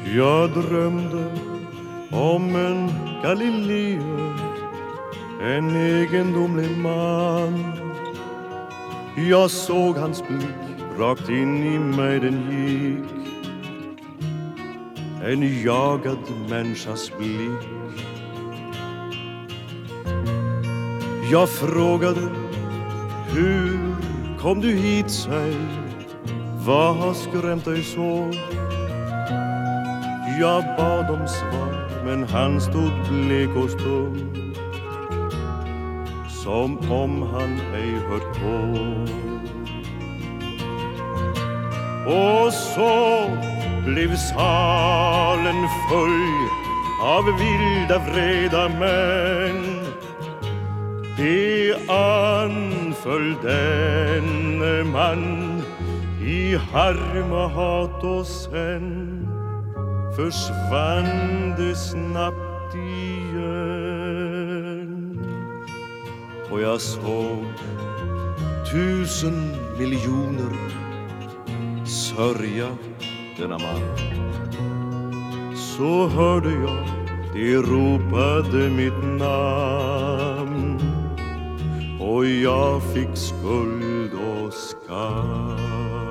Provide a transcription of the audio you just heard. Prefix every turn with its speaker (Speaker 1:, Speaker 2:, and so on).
Speaker 1: Jag drömde om en Galileo, en egendomlig man. Jag såg hans blick, rakt in i mig den gick. En jagad människas blick. Jag frågade, hur kom du hit, säg? Vad har skrämt dig så? Jag bad om svar, men han stod blek och stum, som om han ej hört på. Och så blev salen full av vilda vreda män. De anföll denne man i harm och hat, och sen försvann det snabbt igen. Och jag såg 1000 miljoner sörja denna man. Så hörde jag de ropade mitt namn, och jag fick skuld och skam.